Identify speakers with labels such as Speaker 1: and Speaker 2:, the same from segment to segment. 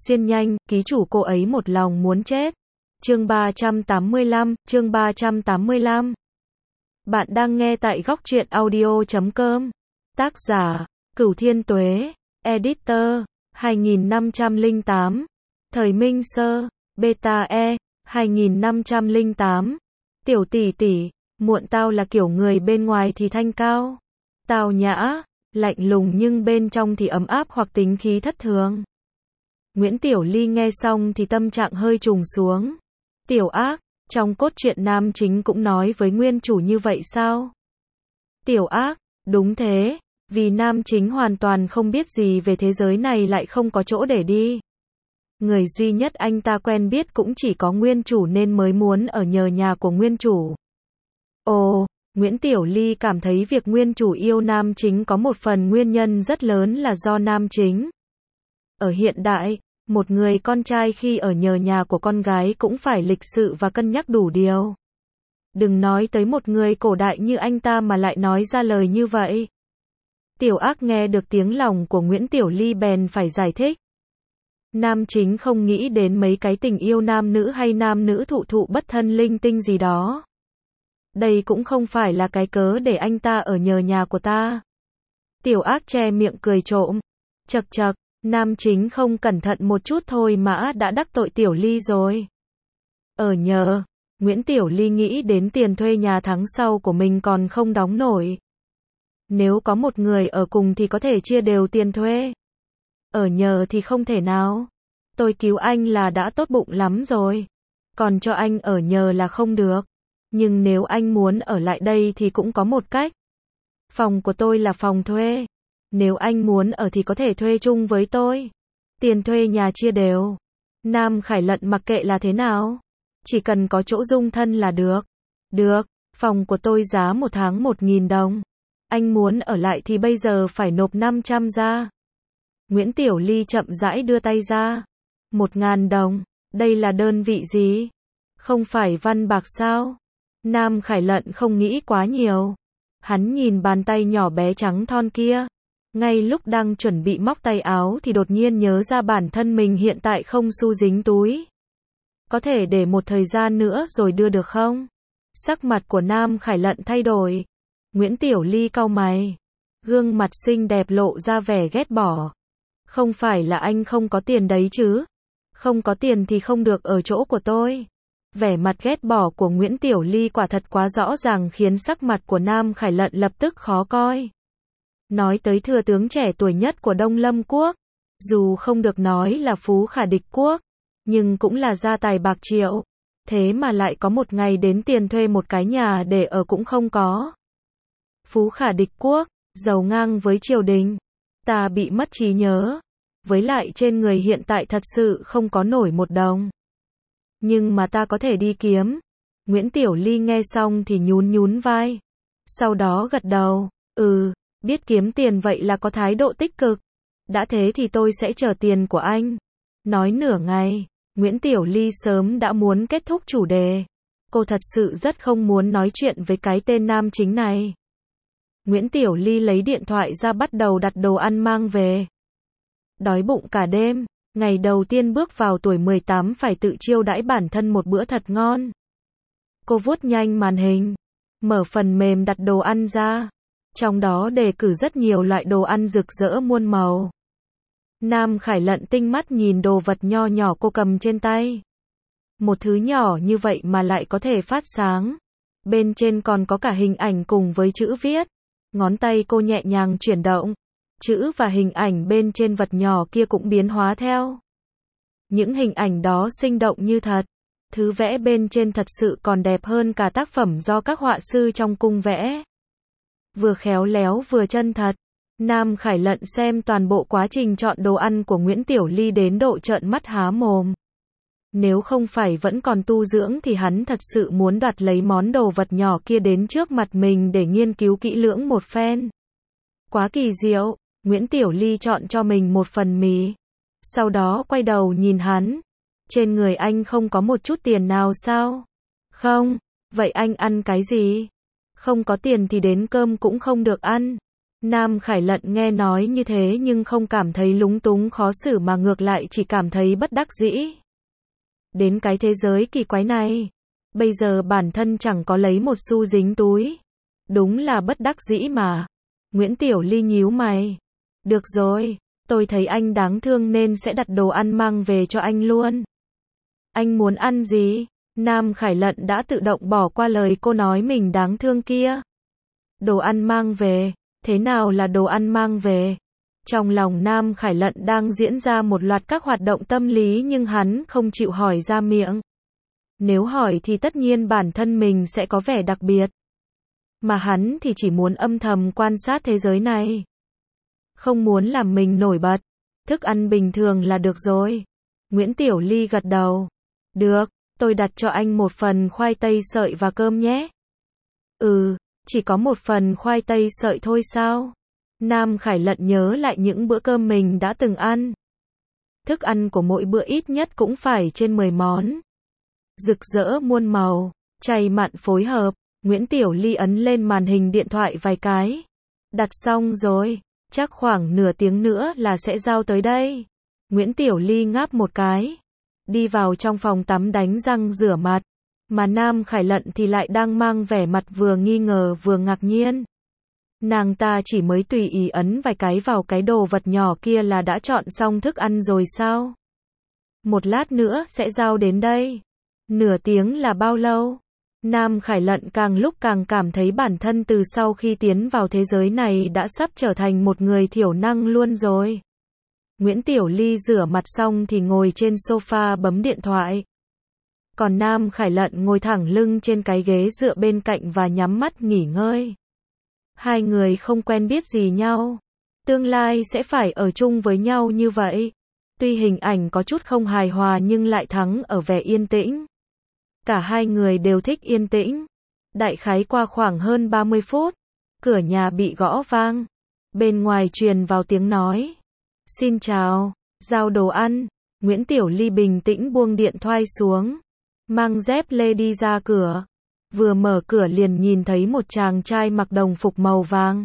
Speaker 1: Xuyên nhanh, ký chủ cô ấy một lòng muốn chết. Chương 385. Bạn đang nghe tại góc truyện audio.com. Tác giả, Cửu Thiên Tuế. Editor, 2508. Thời Minh Sơ, Beta E, 2508. Tiểu tỷ tỷ, muộn tao là kiểu người bên ngoài thì thanh cao, tao nhã, lạnh lùng nhưng bên trong thì ấm áp hoặc tính khí thất thường. Nguyễn Tiểu Ly nghe xong thì tâm trạng hơi trùng xuống. Tiểu Ác, trong cốt truyện nam chính cũng nói với nguyên chủ như vậy sao? Tiểu Ác, đúng thế, vì nam chính hoàn toàn không biết gì về thế giới này lại không có chỗ để đi. Người duy nhất anh ta quen biết cũng chỉ có nguyên chủ nên mới muốn ở nhờ nhà của nguyên chủ. Ồ, Nguyễn Tiểu Ly cảm thấy việc nguyên chủ yêu nam chính có một phần nguyên nhân rất lớn là do nam chính. Ở hiện đại, một người con trai khi ở nhờ nhà của con gái cũng phải lịch sự và cân nhắc đủ điều. Đừng nói tới một người cổ đại như anh ta mà lại nói ra lời như vậy. Tiểu Ác nghe được tiếng lòng của Nguyễn Tiểu Ly bèn phải giải thích. Nam chính không nghĩ đến mấy cái tình yêu nam nữ hay nam nữ thụ thụ bất thân linh tinh gì đó. Đây cũng không phải là cái cớ để anh ta ở nhờ nhà của ta. Tiểu Ác che miệng cười trộm. Chậc chậc, nam chính không cẩn thận một chút thôi mà đã đắc tội Tiểu Ly rồi. Ở nhờ, Nguyễn Tiểu Ly nghĩ đến tiền thuê nhà tháng sau của mình còn không đóng nổi. Nếu có một người ở cùng thì có thể chia đều tiền thuê. Ở nhờ thì không thể nào. Tôi cứu anh là đã tốt bụng lắm rồi. Còn cho anh ở nhờ là không được. Nhưng nếu anh muốn ở lại đây thì cũng có một cách. Phòng của tôi là phòng thuê. Nếu anh muốn ở thì có thể thuê chung với tôi. Tiền thuê nhà chia đều. Nam Khải Lận mặc kệ là thế nào. Chỉ cần có chỗ dung thân là được. Được, phòng của tôi giá một tháng 1.000 đồng. Anh muốn ở lại thì bây giờ phải nộp 500 ra. Nguyễn Tiểu Ly chậm rãi đưa tay ra. 1.000 đồng, đây là đơn vị gì? Không phải văn bạc sao? Nam Khải Lận không nghĩ quá nhiều. Hắn nhìn bàn tay nhỏ bé trắng thon kia. Ngay lúc đang chuẩn bị móc tay áo thì đột nhiên nhớ ra bản thân mình hiện tại không xu dính túi. Có thể để một thời gian nữa rồi đưa được không? Sắc mặt của Nam Khải Lận thay đổi. Nguyễn Tiểu Ly cau mày. Gương mặt xinh đẹp lộ ra vẻ ghét bỏ. Không phải là anh không có tiền đấy chứ? Không có tiền thì không được ở chỗ của tôi. Vẻ mặt ghét bỏ của Nguyễn Tiểu Ly quả thật quá rõ ràng khiến sắc mặt của Nam Khải Lận lập tức khó coi. Nói tới thừa tướng trẻ tuổi nhất của Đông Lâm Quốc, dù không được nói là phú khả địch quốc, nhưng cũng là gia tài bạc triệu. Thế mà lại có một ngày đến tiền thuê một cái nhà để ở cũng không có. Phú khả địch quốc, giàu ngang với triều đình. Ta bị mất trí nhớ. Với lại trên người hiện tại thật sự không có nổi một đồng. Nhưng mà ta có thể đi kiếm. Nguyễn Tiểu Ly nghe xong thì nhún vai. Sau đó gật đầu. Biết kiếm tiền vậy là có thái độ tích cực. Đã thế thì tôi sẽ chờ tiền của anh. Nói nửa ngày, Nguyễn Tiểu Ly sớm đã muốn kết thúc chủ đề. Cô thật sự rất không muốn nói chuyện với cái tên nam chính này. Nguyễn Tiểu Ly lấy điện thoại ra bắt đầu đặt đồ ăn mang về. Đói bụng cả đêm, ngày đầu tiên bước vào tuổi 18 phải tự chiêu đãi bản thân một bữa thật ngon. Cô vuốt nhanh màn hình, mở phần mềm đặt đồ ăn ra. Trong đó đề cử rất nhiều loại đồ ăn rực rỡ muôn màu. Nam Khải Lận tinh mắt nhìn đồ vật nho nhỏ cô cầm trên tay. Một thứ nhỏ như vậy mà lại có thể phát sáng. Bên trên còn có cả hình ảnh cùng với chữ viết. Ngón tay cô nhẹ nhàng chuyển động. Chữ và hình ảnh bên trên vật nhỏ kia cũng biến hóa theo. Những hình ảnh đó sinh động như thật. Thứ vẽ bên trên thật sự còn đẹp hơn cả tác phẩm do các họa sư trong cung vẽ. Vừa khéo léo vừa chân thật. Nam Khải Lận xem toàn bộ quá trình chọn đồ ăn của Nguyễn Tiểu Ly đến độ trợn mắt há mồm. Nếu không phải vẫn còn tu dưỡng thì hắn thật sự muốn đoạt lấy món đồ vật nhỏ kia đến trước mặt mình để nghiên cứu kỹ lưỡng một phen. Quá kỳ diệu, Nguyễn Tiểu Ly chọn cho mình một phần mì. Sau đó quay đầu nhìn hắn. Trên người anh không có một chút tiền nào sao? Không, vậy anh ăn cái gì? Không có tiền thì đến cơm cũng không được ăn. Nam Khải Lận nghe nói như thế nhưng không cảm thấy lúng túng khó xử mà ngược lại chỉ cảm thấy bất đắc dĩ. Đến cái thế giới kỳ quái này, bây giờ bản thân chẳng có lấy một xu dính túi. Đúng là bất đắc dĩ mà. Nguyễn Tiểu Ly nhíu mày. Được rồi, tôi thấy anh đáng thương nên sẽ đặt đồ ăn mang về cho anh luôn. Anh muốn ăn gì? Nam Khải Lận đã tự động bỏ qua lời cô nói mình đáng thương kia. Đồ ăn mang về, thế nào là đồ ăn mang về? Trong lòng Nam Khải Lận đang diễn ra một loạt các hoạt động tâm lý nhưng hắn không chịu hỏi ra miệng. Nếu hỏi thì tất nhiên bản thân mình sẽ có vẻ đặc biệt. Mà hắn thì chỉ muốn âm thầm quan sát thế giới này. Không muốn làm mình nổi bật. Thức ăn bình thường là được rồi. Nguyễn Tiểu Ly gật đầu. Được, tôi đặt cho anh một phần khoai tây sợi và cơm nhé. Ừ, chỉ có một phần khoai tây sợi thôi sao? Nam Khải Lận nhớ lại những bữa cơm mình đã từng ăn. Thức ăn của mỗi bữa ít nhất cũng phải trên 10 món. Rực rỡ muôn màu, chay mặn phối hợp. Nguyễn Tiểu Ly ấn lên màn hình điện thoại vài cái. Đặt xong rồi, chắc khoảng nửa tiếng nữa là sẽ giao tới đây. Nguyễn Tiểu Ly ngáp một cái. Đi vào trong phòng tắm đánh răng rửa mặt. Mà Nam Khải Lận thì lại đang mang vẻ mặt vừa nghi ngờ vừa ngạc nhiên. Nàng ta chỉ mới tùy ý ấn vài cái vào cái đồ vật nhỏ kia là đã chọn xong thức ăn rồi sao? Một lát nữa sẽ giao đến đây. Nửa tiếng là bao lâu? Nam Khải Lận càng lúc càng cảm thấy bản thân từ sau khi tiến vào thế giới này đã sắp trở thành một người thiểu năng luôn rồi. Nguyễn Tiểu Ly rửa mặt xong thì ngồi trên sofa bấm điện thoại. Còn Nam Khải Lận ngồi thẳng lưng trên cái ghế dựa bên cạnh và nhắm mắt nghỉ ngơi. Hai người không quen biết gì nhau. Tương lai sẽ phải ở chung với nhau như vậy. Tuy hình ảnh có chút không hài hòa nhưng lại thắng ở vẻ yên tĩnh. Cả hai người đều thích yên tĩnh. Đại khái qua khoảng hơn 30 phút, cửa nhà bị gõ vang. Bên ngoài truyền vào tiếng nói. Xin chào, giao đồ ăn. Nguyễn Tiểu Ly bình tĩnh buông điện thoại xuống. Mang dép lê đi ra cửa. Vừa mở cửa liền nhìn thấy một chàng trai mặc đồng phục màu vàng.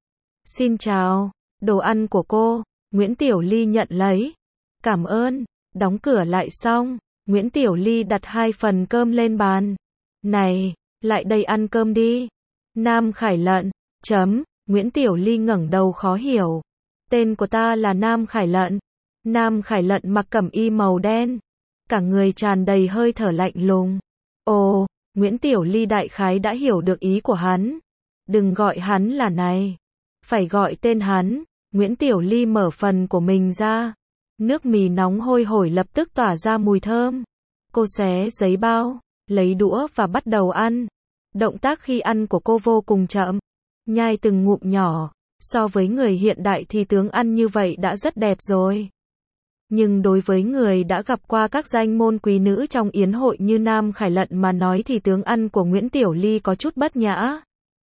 Speaker 1: Xin chào, đồ ăn của cô. Nguyễn Tiểu Ly nhận lấy. Cảm ơn. Đóng cửa lại xong. Nguyễn Tiểu Ly đặt 2 phần cơm lên bàn. Này, lại đây ăn cơm đi. Nam Khải Lận. Nguyễn Tiểu Ly ngẩng đầu khó hiểu. Tên của ta là Nam Khải Lận. Nam Khải Lận mặc cẩm y màu đen. Cả người tràn đầy hơi thở lạnh lùng. Ồ, Nguyễn Tiểu Ly đại khái đã hiểu được ý của hắn. Đừng gọi hắn là này. Phải gọi tên hắn. Nguyễn Tiểu Ly mở phần của mình ra. Nước mì nóng hôi hổi lập tức tỏa ra mùi thơm. Cô xé giấy bao, lấy đũa và bắt đầu ăn. Động tác khi ăn của cô vô cùng chậm. Nhai từng ngụm nhỏ. So với người hiện đại thì tướng ăn như vậy đã rất đẹp rồi. Nhưng đối với người đã gặp qua các danh môn quý nữ trong yến hội như Nam Khải Lận mà nói thì tướng ăn của Nguyễn Tiểu Ly có chút bất nhã.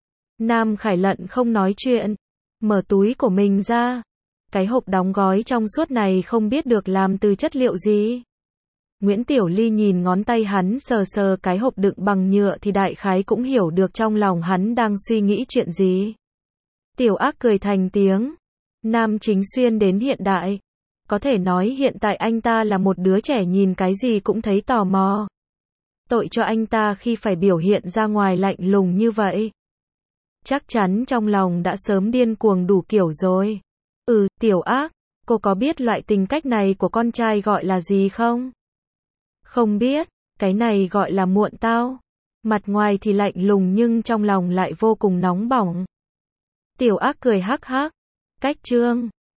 Speaker 1: Nam Khải Lận không nói chuyện. Mở túi của mình ra. Cái hộp đóng gói trong suốt này không biết được làm từ chất liệu gì. Nguyễn Tiểu Ly nhìn ngón tay hắn sờ sờ cái hộp đựng bằng nhựa thì đại khái cũng hiểu được trong lòng hắn đang suy nghĩ chuyện gì. Tiểu Ác cười thành tiếng. Nam Chính Xuyên đến hiện đại. Có thể nói hiện tại anh ta là một đứa trẻ nhìn cái gì cũng thấy tò mò. Tội cho anh ta khi phải biểu hiện ra ngoài lạnh lùng như vậy. Chắc chắn trong lòng đã sớm điên cuồng đủ kiểu rồi. Tiểu Ác, cô có biết loại tính cách này của con trai gọi là gì không? Không biết, cái này gọi là muộn tao. Mặt ngoài thì lạnh lùng nhưng trong lòng lại vô cùng nóng bỏng. Tiểu Ác cười hắc hắc. Cách trương.